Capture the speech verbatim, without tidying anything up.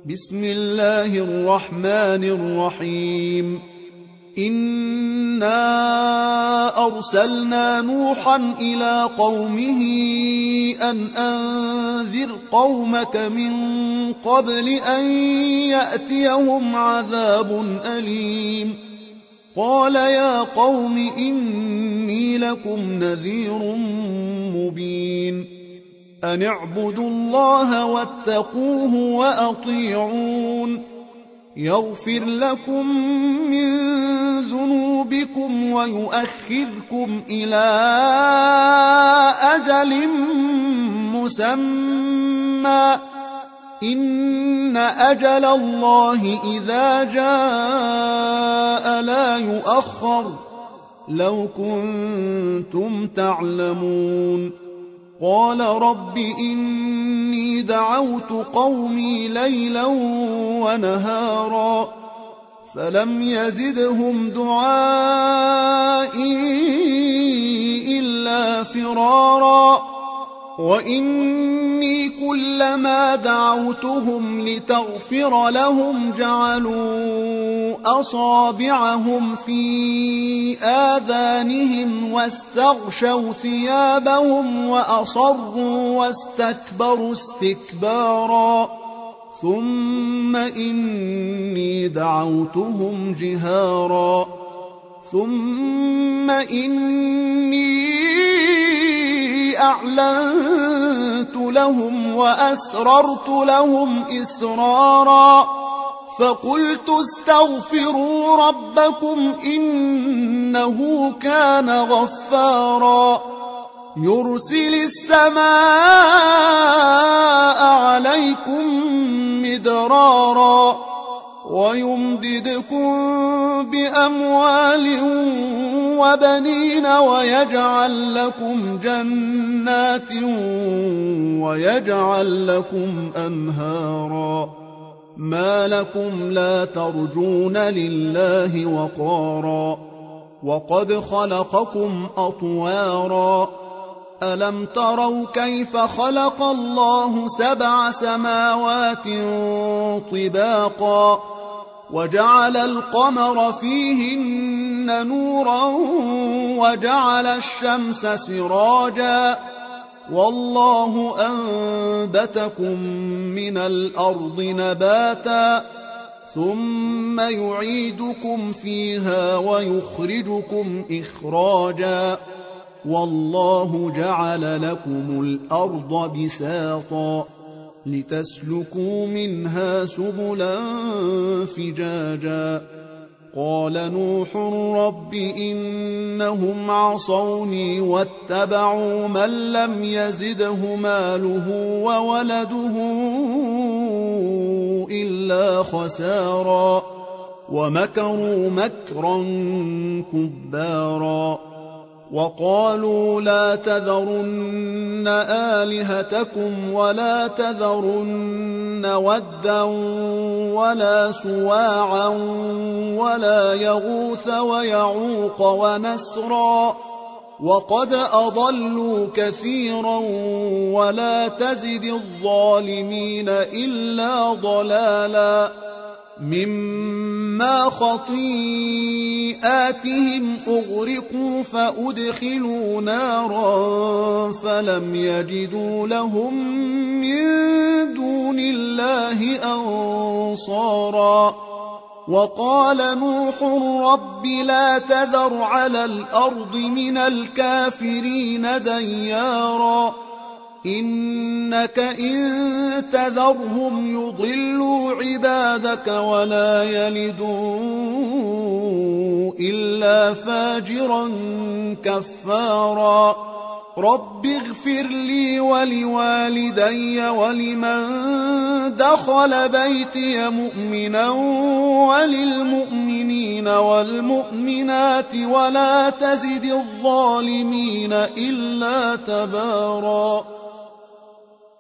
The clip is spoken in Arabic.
بسم الله الرحمن الرحيم إنا أرسلنا نوحا إلى قومه أن أنذر قومك من قبل أن يأتيهم عذاب أليم قال يا قوم إني لكم نذير مبين أن اعبدوا الله واتقوه وأطيعون يغفر لكم من ذنوبكم ويؤخركم إلى أجل مسمى إن أجل الله إذا جاء لا يؤخر لو كنتم تعلمون قال رب إني دعوت قومي ليلا ونهارا فلم يزدهم دعائي إلا فرارا وإني كلما دعوتهم لتغفر لهم جعلوا أصابعهم في آذانهم واستغشوا ثيابهم وأصروا واستكبروا استكبارا ثم إني دعوتهم جهارا ثم إني أعلنت لهم وأسررت لهم إسرارا فقلت استغفروا ربكم إنه كان غفارا يرسل السماء عليكم مدرارا ويمددكم بأموال وبنين ويجعل لكم جنات ويجعل لكم أنهارا ما لكم لا ترجون لله وقارا وقد خلقكم أطوارا ألم تروا كيف خلق الله سبع سماوات طباقا وجعل القمر فيهن نورا وجعل الشمس سراجا والله أنبتكم من الأرض نباتا ثم يعيدكم فيها ويخرجكم إخراجا والله جعل لكم الأرض بساطا لتسلكوا منها سبلا فجاجا قال نوح رب إنهم عصوني واتبعوا من لم يزده ماله وولده إلا خسارا ومكروا مكرا كبارا وقالوا لا تذرن آلهتكم ولا تذرن ودا ولا سواعا ولا يغوث ويعوق ونسرا وقد أضلوا كثيرا ولا تزد الظالمين إلا ضلالا مما خطيئاتهم أغرقوا فأدخلوا نارا فلم يجدوا لهم من دون الله أنصارا وقال نوح رب لا تذر على الأرض من الكافرين ديارا إنك إن تذرهم يضلوا عبادك ولا يلدوا إلا فاجرا كفارا رب اغفر لي ولوالدي ولمن دخل بيتي مؤمنا وللمؤمنين والمؤمنات ولا تزد الظالمين إلا تبارا